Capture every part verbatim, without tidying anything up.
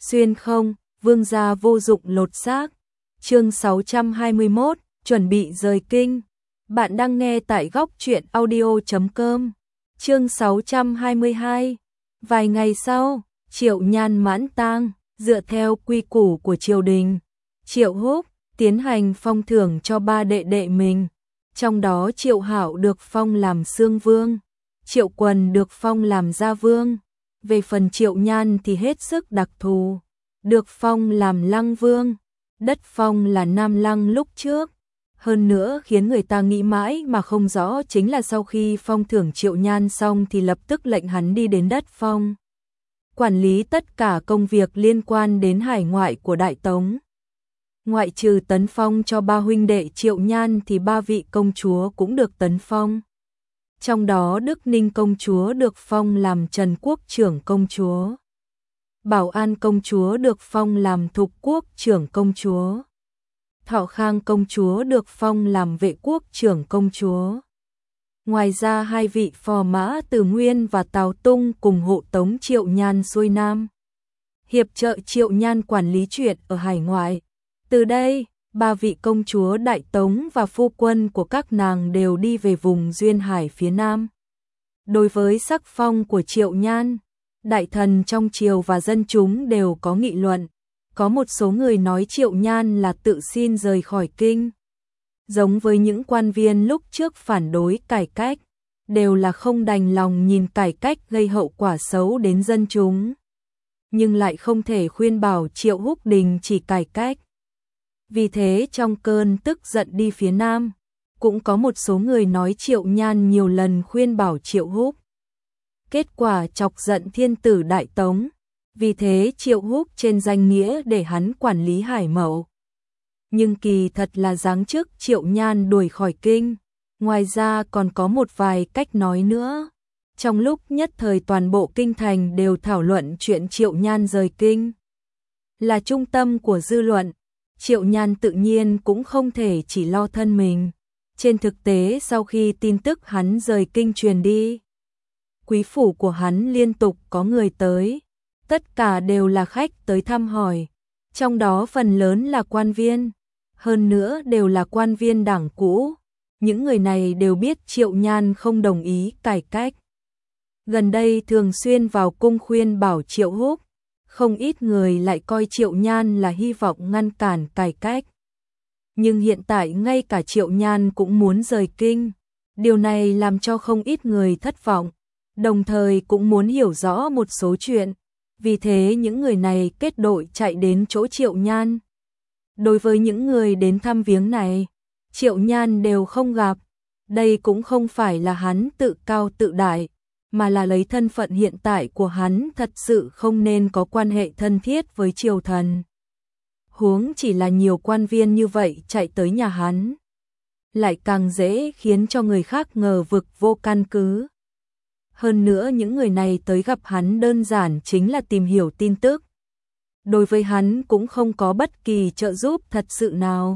xuyên không, vương gia vô dụng lột xác. Chương sáu trăm hai mươi mốt, chuẩn bị rời kinh. Bạn đang nghe tại góc truyện audio chấm com. Chương sáu trăm hai mươi hai. Vài ngày sau, Triệu Nhan mãn tang, dựa theo quy củ của triều đình, Triệu Húc tiến hành phong thưởng cho ba đệ đệ mình. Trong đó Triệu Hạo được phong làm Xương Vương, Triệu Quần được phong làm Gia Vương. Về phần Triệu Nhan thì hết sức đặc thù, được phong làm Lăng Vương, đất phong là Nam Lăng lúc trước. Hơn nữa khiến người ta nghĩ mãi mà không rõ chính là sau khi phong thưởng Triệu Nhan xong thì lập tức lệnh hắn đi đến đất phong, quản lý tất cả công việc liên quan đến hải ngoại của Đại Tống. Ngoại trừ tấn phong cho ba huynh đệ Triệu Nhan thì ba vị công chúa cũng được tấn phong. Trong đó Đức Ninh công chúa được phong làm Trần Quốc trưởng công chúa, Bảo An công chúa được phong làm Thục Quốc trưởng công chúa, Thọ Khang công chúa được phong làm Vệ Quốc trưởng công chúa. Ngoài ra hai vị phò mã Từ Nguyên và Tào Tung cùng hộ tống Triệu Nhan xuôi Nam, hiệp trợ Triệu Nhan quản lý chuyện ở hải ngoại. Từ đây, ba vị công chúa Đại Tống và phu quân của các nàng đều đi về vùng duyên hải phía Nam. Đối với sắc phong của Triệu Nhan, đại thần trong triều và dân chúng đều có nghị luận. Có một số người nói Triệu Nhan là tự xin rời khỏi kinh. Giống với những quan viên lúc trước phản đối cải cách, đều là không đành lòng nhìn cải cách gây hậu quả xấu đến dân chúng, nhưng lại không thể khuyên bảo Triệu Húc đình chỉ cải cách. Vì thế trong cơn tức giận đi phía Nam, cũng có một số người nói Triệu Nhan nhiều lần khuyên bảo Triệu Húc. Kết quả chọc giận thiên tử Đại Tống, vì thế Triệu Húc trên danh nghĩa để hắn quản lý hải mậu. Nhưng kỳ thật là giáng chức Triệu Nhan đuổi khỏi kinh. Ngoài ra còn có một vài cách nói nữa. Trong lúc nhất thời toàn bộ kinh thành đều thảo luận chuyện Triệu Nhan rời kinh, là trung tâm của dư luận. Triệu Nhan tự nhiên cũng không thể chỉ lo thân mình. Trên thực tế sau khi tin tức hắn rời kinh truyền đi, quý phủ của hắn liên tục có người tới. Tất cả đều là khách tới thăm hỏi, trong đó phần lớn là quan viên, hơn nữa đều là quan viên đảng cũ. Những người này đều biết Triệu Nhan không đồng ý cải cách. Gần đây thường xuyên vào cung khuyên bảo Triệu Húc, không ít người lại coi Triệu Nhan là hy vọng ngăn cản cải cách. Nhưng hiện tại ngay cả Triệu Nhan cũng muốn rời kinh, điều này làm cho không ít người thất vọng, đồng thời cũng muốn hiểu rõ một số chuyện. Vì thế những người này kết đội chạy đến chỗ Triệu Nhan. Đối với những người đến thăm viếng này, Triệu Nhan đều không gặp. Đây cũng không phải là hắn tự cao tự đại, mà là lấy thân phận hiện tại của hắn thật sự không nên có quan hệ thân thiết với triều thần. Huống chỉ là nhiều quan viên như vậy chạy tới nhà hắn, lại càng dễ khiến cho người khác ngờ vực vô căn cứ. Hơn nữa những người này tới gặp hắn đơn giản chính là tìm hiểu tin tức. Đối với hắn cũng không có bất kỳ trợ giúp thật sự nào.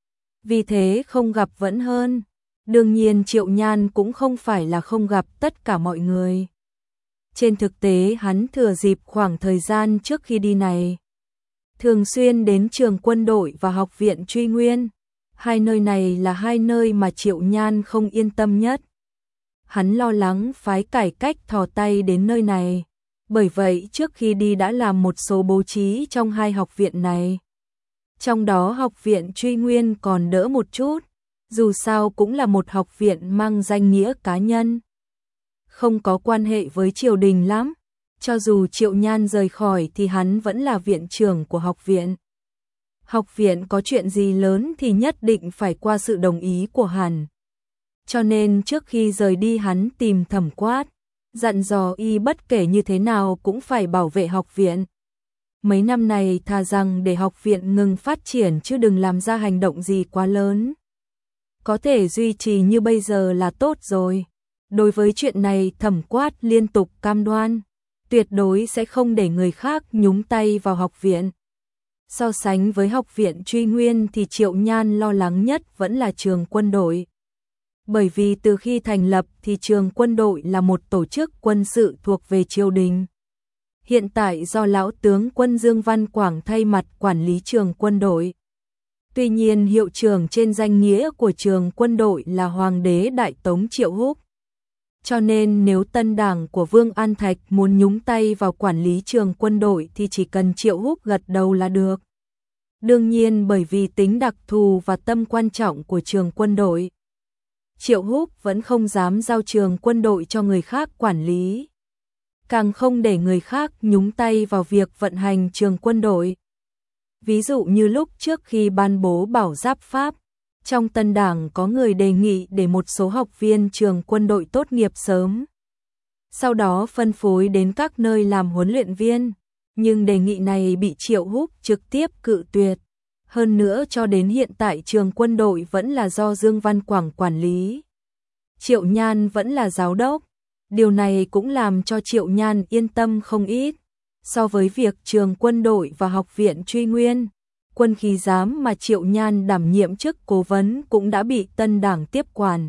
Vì thế không gặp vẫn hơn. Đương nhiên Triệu Nhan cũng không phải là không gặp tất cả mọi người. Trên thực tế hắn thừa dịp khoảng thời gian trước khi đi này, thường xuyên đến trường quân đội và học viện Truy Nguyên. Hai nơi này là hai nơi mà Triệu Nhan không yên tâm nhất. Hắn lo lắng phái cải cách thò tay đến nơi này. Bởi vậy trước khi đi đã làm một số bố trí trong hai học viện này. Trong đó học viện Truy Nguyên còn đỡ một chút, dù sao cũng là một học viện mang danh nghĩa cá nhân, không có quan hệ với triều đình lắm. Cho dù Triệu Nhan rời khỏi thì hắn vẫn là viện trưởng của học viện. Học viện có chuyện gì lớn thì nhất định phải qua sự đồng ý của hắn. Cho nên trước khi rời đi hắn tìm Thẩm Quát, dặn dò y bất kể như thế nào cũng phải bảo vệ học viện. Mấy năm này thà rằng để học viện ngừng phát triển chứ đừng làm ra hành động gì quá lớn. Có thể duy trì như bây giờ là tốt rồi. Đối với chuyện này Thẩm Quát liên tục cam đoan, tuyệt đối sẽ không để người khác nhúng tay vào học viện. So sánh với học viện Truy Nguyên thì Triệu Nhan lo lắng nhất vẫn là trường quân đội. Bởi vì từ khi thành lập thì trường quân đội là một tổ chức quân sự thuộc về triều đình. hiện tại do lão tướng quân Dương Văn Quảng thay mặt quản lý trường quân đội. Tuy nhiên hiệu trưởng trên danh nghĩa của trường quân đội là Hoàng đế Đại Tống Triệu Húc. Cho nên nếu tân đảng của Vương An Thạch muốn nhúng tay vào quản lý trường quân đội thì chỉ cần Triệu Húc gật đầu là được. Đương nhiên bởi vì tính đặc thù và tầm quan trọng của trường quân đội, Triệu Húc vẫn không dám giao trường quân đội cho người khác quản lý. Càng không để người khác nhúng tay vào việc vận hành trường quân đội. Ví dụ như lúc trước khi ban bố bảo giáp pháp, trong tân đảng có người đề nghị để một số học viên trường quân đội tốt nghiệp sớm. Sau đó phân phối đến các nơi làm huấn luyện viên, nhưng đề nghị này bị Triệu Húc trực tiếp cự tuyệt. Hơn nữa cho đến hiện tại trường quân đội vẫn là do Dương Văn Quảng quản lý. Triệu Nhan vẫn là giáo đốc. Điều này cũng làm cho Triệu Nhan yên tâm không ít. So với việc trường quân đội và học viện Truy Nguyên, quân khí giám mà Triệu Nhan đảm nhiệm chức cố vấn cũng đã bị tân đảng tiếp quản.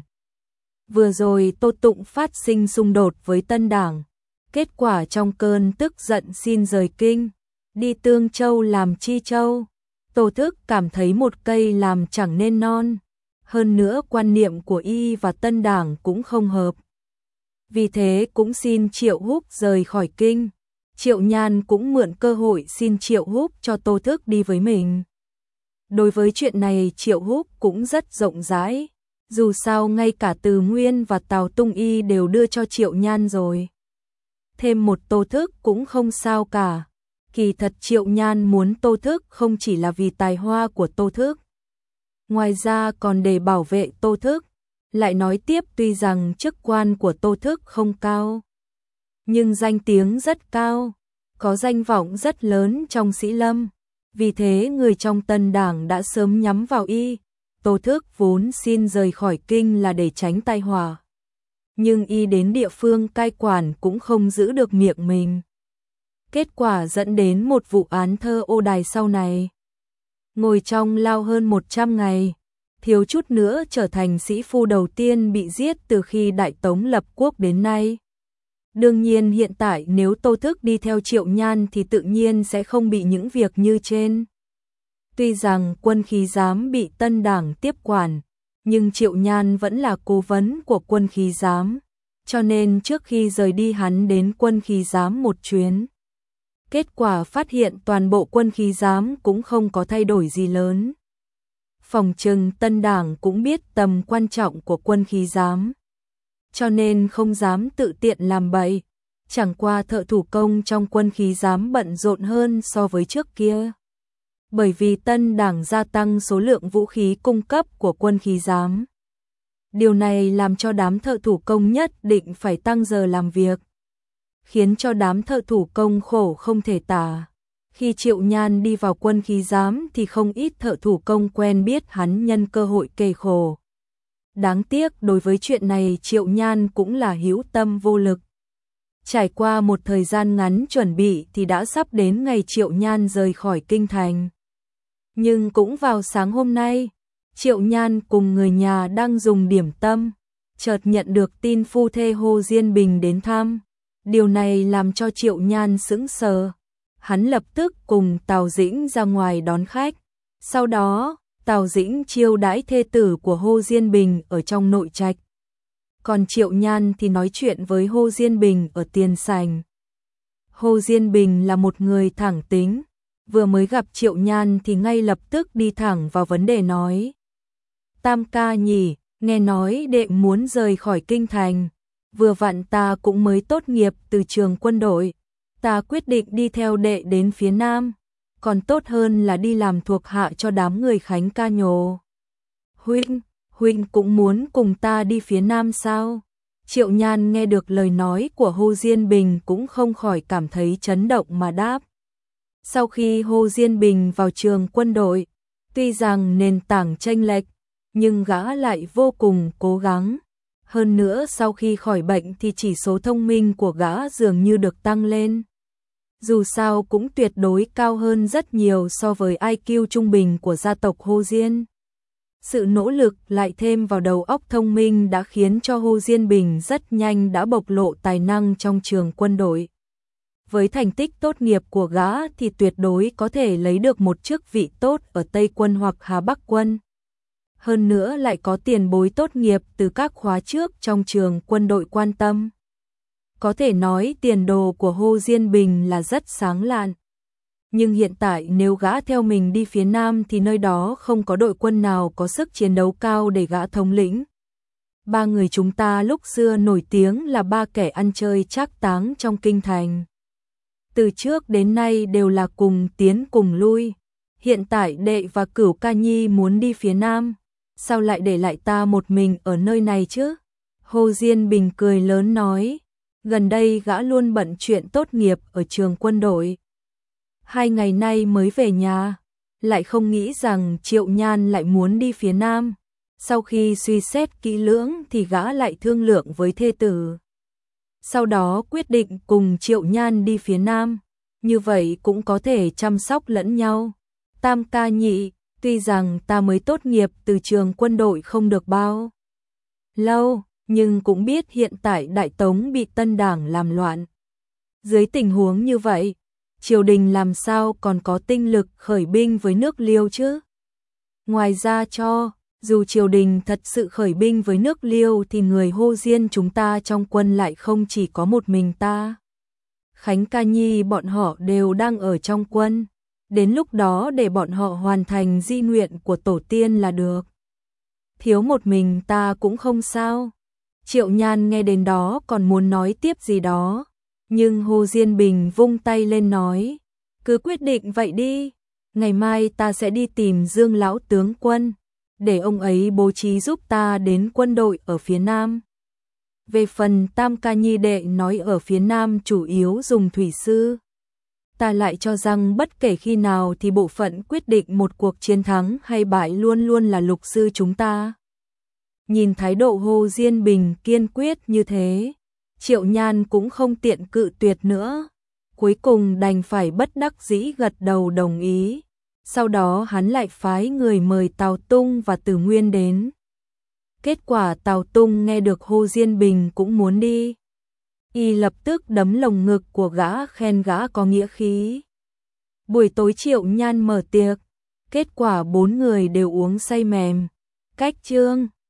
Vừa rồi Tô Tụng phát sinh xung đột với tân đảng. Kết quả trong cơn tức giận xin rời kinh, đi Tương Châu làm Chi Châu. Tô Thức cảm thấy một cây làm chẳng nên non. Hơn nữa quan niệm của y và tân đảng cũng không hợp. Vì thế cũng xin Triệu Húc rời khỏi kinh. Triệu Nhan cũng mượn cơ hội xin Triệu Húc cho Tô Thức đi với mình. Đối với chuyện này Triệu Húc cũng rất rộng rãi. Dù sao ngay cả Từ Nguyên và Tào Tung Y đều đưa cho Triệu Nhan rồi. Thêm một Tô Thức cũng không sao cả. Kỳ thật Triệu Nhan muốn Tô Thức không chỉ là vì tài hoa của Tô Thức. Ngoài ra còn để bảo vệ Tô Thức. Lại nói tiếp tuy rằng chức quan của Tô Thức không cao, nhưng danh tiếng rất cao, có danh vọng rất lớn trong Sĩ Lâm. Vì thế người trong tân đảng đã sớm nhắm vào y. Tô Thức vốn xin rời khỏi kinh là để tránh tai họa. Nhưng y đến địa phương cai quản cũng không giữ được miệng mình. Kết quả dẫn đến một vụ án thơ ô đài sau này. Ngồi trong lao hơn một trăm ngày, thiếu chút nữa trở thành sĩ phu đầu tiên bị giết từ khi Đại Tống lập quốc đến nay. Đương nhiên hiện tại nếu Tô Thức đi theo Triệu Nhan thì tự nhiên sẽ không bị những việc như trên. Tuy rằng quân khí giám bị tân đảng tiếp quản, nhưng Triệu Nhan vẫn là cố vấn của quân khí giám, cho nên trước khi rời đi hắn đến quân khí giám một chuyến. Kết quả phát hiện toàn bộ quân khí giám cũng không có thay đổi gì lớn. Phòng trừng tân đảng cũng biết tầm quan trọng của quân khí giám, cho nên không dám tự tiện làm bậy. Chẳng qua thợ thủ công trong quân khí giám bận rộn hơn so với trước kia. Bởi vì tân đảng gia tăng số lượng vũ khí cung cấp của quân khí giám. Điều này làm cho đám thợ thủ công nhất định phải tăng giờ làm việc, khiến cho đám thợ thủ công khổ không thể tả. Khi Triệu Nhan đi vào quân khí giám thì không ít thợ thủ công quen biết hắn nhân cơ hội kề khổ. Đáng tiếc đối với chuyện này Triệu Nhan cũng là hữu tâm vô lực. Trải qua một thời gian ngắn chuẩn bị thì đã sắp đến ngày Triệu Nhan rời khỏi kinh thành. Nhưng cũng vào sáng hôm nay, Triệu Nhan cùng người nhà đang dùng điểm tâm, chợt nhận được tin phu thê Hồ Diên Bình đến thăm. Điều này làm cho Triệu Nhan sững sờ. Hắn lập tức cùng Tào Dĩnh ra ngoài đón khách. Sau đó, Tào Dĩnh chiêu đãi thê tử của Hồ Diên Bình ở trong nội trạch. Còn Triệu Nhan thì nói chuyện với Hồ Diên Bình ở tiền sảnh. Hồ Diên Bình là một người thẳng tính, vừa mới gặp Triệu Nhan thì ngay lập tức đi thẳng vào vấn đề nói. Tam ca nhỉ, nghe nói đệ muốn rời khỏi kinh thành. Vừa vặn ta cũng mới tốt nghiệp từ trường quân đội. Ta quyết định đi theo đệ đến phía Nam. Còn tốt hơn là đi làm thuộc hạ cho đám người Khánh ca nhồ. Huynh, Huynh cũng muốn cùng ta đi phía Nam sao? Triệu Nhan nghe được lời nói của Hồ Diên Bình cũng không khỏi cảm thấy chấn động mà đáp. Sau khi Hồ Diên Bình vào trường quân đội, tuy rằng nền tảng chênh lệch, nhưng gã lại vô cùng cố gắng. Hơn nữa sau khi khỏi bệnh thì chỉ số thông minh của gã dường như được tăng lên. Dù sao cũng tuyệt đối cao hơn rất nhiều so với i kiu trung bình của gia tộc Hồ Diên. Sự nỗ lực lại thêm vào đầu óc thông minh đã khiến cho Hồ Diên Bình rất nhanh đã bộc lộ tài năng trong trường quân đội. Với thành tích tốt nghiệp của gã thì tuyệt đối có thể lấy được một chức vị tốt ở Tây quân hoặc Hà Bắc quân. Hơn nữa lại có tiền bối tốt nghiệp từ các khóa trước trong trường quân đội quan tâm. Có thể nói tiền đồ của Hồ Diên Bình là rất sáng lạn. Nhưng hiện tại nếu gã theo mình đi phía Nam thì nơi đó không có đội quân nào có sức chiến đấu cao để gã thống lĩnh. Ba người chúng ta lúc xưa nổi tiếng là ba kẻ ăn chơi trác táng trong kinh thành. Từ trước đến nay đều là cùng tiến cùng lui. Hiện tại đệ và Cửu Ca Nhi muốn đi phía Nam. Sao lại để lại ta một mình ở nơi này chứ? Hồ Diên Bình cười lớn nói. Gần đây gã luôn bận chuyện tốt nghiệp ở trường quân đội. Hai ngày nay mới về nhà. Lại không nghĩ rằng Triệu Nhan lại muốn đi phía Nam. Sau khi suy xét kỹ lưỡng thì gã lại thương lượng với thê tử. Sau đó quyết định cùng Triệu Nhan đi phía Nam. Như vậy cũng có thể chăm sóc lẫn nhau. Tam ca nhị, tuy rằng ta mới tốt nghiệp từ trường quân đội không được bao lâu, nhưng cũng biết hiện tại Đại Tống bị Tân Đảng làm loạn. Dưới tình huống như vậy, triều đình làm sao còn có tinh lực khởi binh với nước Liêu chứ? Ngoài ra cho, dù triều đình thật sự khởi binh với nước Liêu thì người Hồ Diên chúng ta trong quân lại không chỉ có một mình ta. Khánh Ca Nhi bọn họ đều đang ở trong quân. Đến lúc đó để bọn họ hoàn thành di nguyện của tổ tiên là được. Thiếu một mình ta cũng không sao. Triệu Nhan nghe đến đó còn muốn nói tiếp gì đó. Nhưng Hồ Diên Bình vung tay lên nói. Cứ quyết định vậy đi. Ngày mai ta sẽ đi tìm Dương lão tướng quân. Để ông ấy bố trí giúp ta đến quân đội ở phía Nam. Về phần Tam Ca Nhi đệ nói ở phía Nam chủ yếu dùng thủy sư. Ta lại cho rằng bất kể khi nào thì bộ phận quyết định một cuộc chiến thắng hay bại luôn luôn là lục sư chúng ta. Nhìn thái độ Hồ Diên Bình kiên quyết như thế, Triệu Nhan cũng không tiện cự tuyệt nữa. Cuối cùng đành phải bất đắc dĩ gật đầu đồng ý. Sau đó hắn lại phái người mời Tào Tung và Tử Nguyên đến. Kết quả Tào Tung nghe được Hồ Diên Bình cũng muốn đi. Y lập tức đấm lồng ngực của gã khen gã có nghĩa khí. Buổi tối Triệu Nhan mở tiệc. Kết quả bốn người đều uống say mềm. Cách chương